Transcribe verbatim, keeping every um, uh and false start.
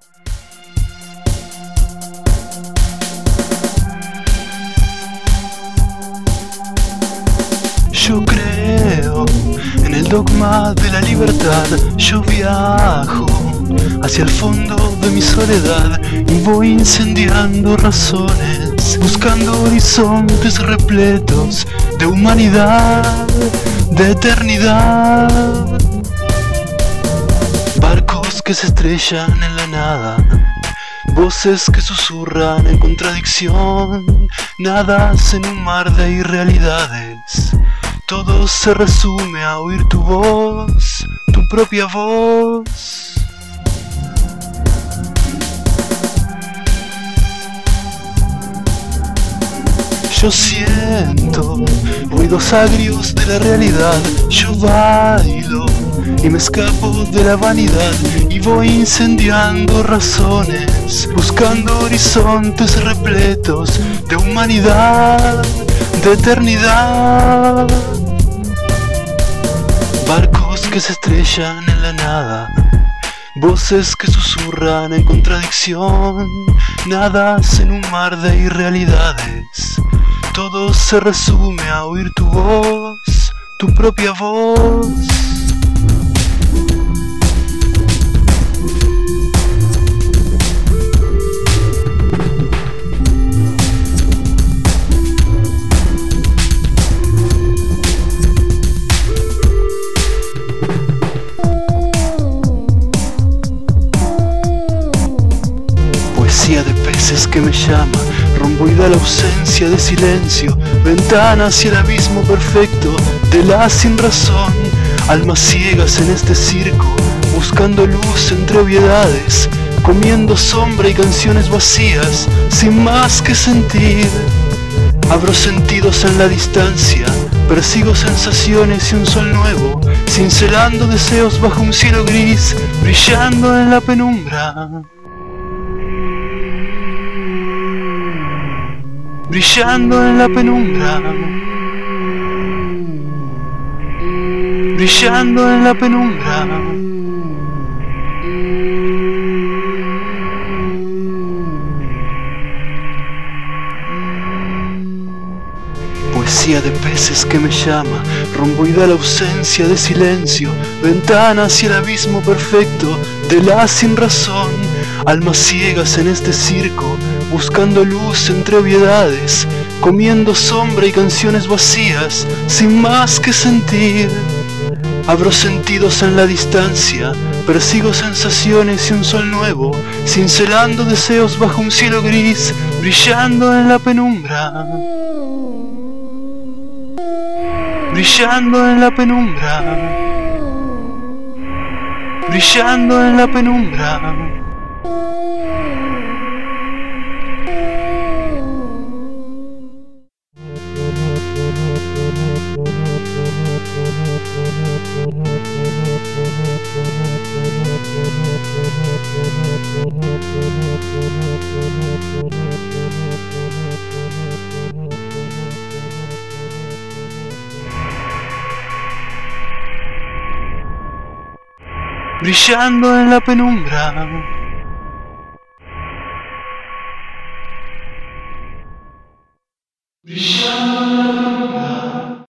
Yo creo en el dogma de la libertad. Yo viajo hacia el fondo de mi soledad y voy incendiando razones, buscando horizontes repletos de humanidad, de eternidad. Barcos que se estrellan en la nada, voces que susurran en contradicción, nadas en un mar de irrealidades. Todo se resume a oír tu voz, tu propia voz. Yo siento ruidos agrios de la realidad. Yo bailo y me escapo de la vanidad y voy incendiando razones, buscando horizontes repletos de humanidad, de eternidad. Barcos que se estrellan en la nada, voces que susurran en contradicción, nadas en un mar de irrealidades. Todo se resume a oír tu voz, tu propia voz. Poesía de peces que me llama, romboidal la ausencia de silencio, ventana hacia el abismo perfecto de la sinrazón. Almas ciegas en este circo, buscando luz entre obviedades, comiendo sombra y canciones vacías, sin más que sentir. Abro sentidos en la distancia, persigo sensaciones y un sol nuevo, cincelando deseos bajo un cielo gris, brillando en la penumbra. Brillando en la penumbra, brillando en la penumbra. Poesía de peces que me llama, romboidal ausencia de silencio, ventana hacia el abismo perfecto de la sinrazón. Almas ciegas en este circo, buscando luz entre obviedades, comiendo sombra y canciones vacías, sin más que sentir. Abro sentidos en la distancia, persigo sensaciones y un sol nuevo, cincelando deseos bajo un cielo gris, brillando en la penumbra. Brillando en la penumbra. Brillando en la penumbra. Brillando en la penumbra.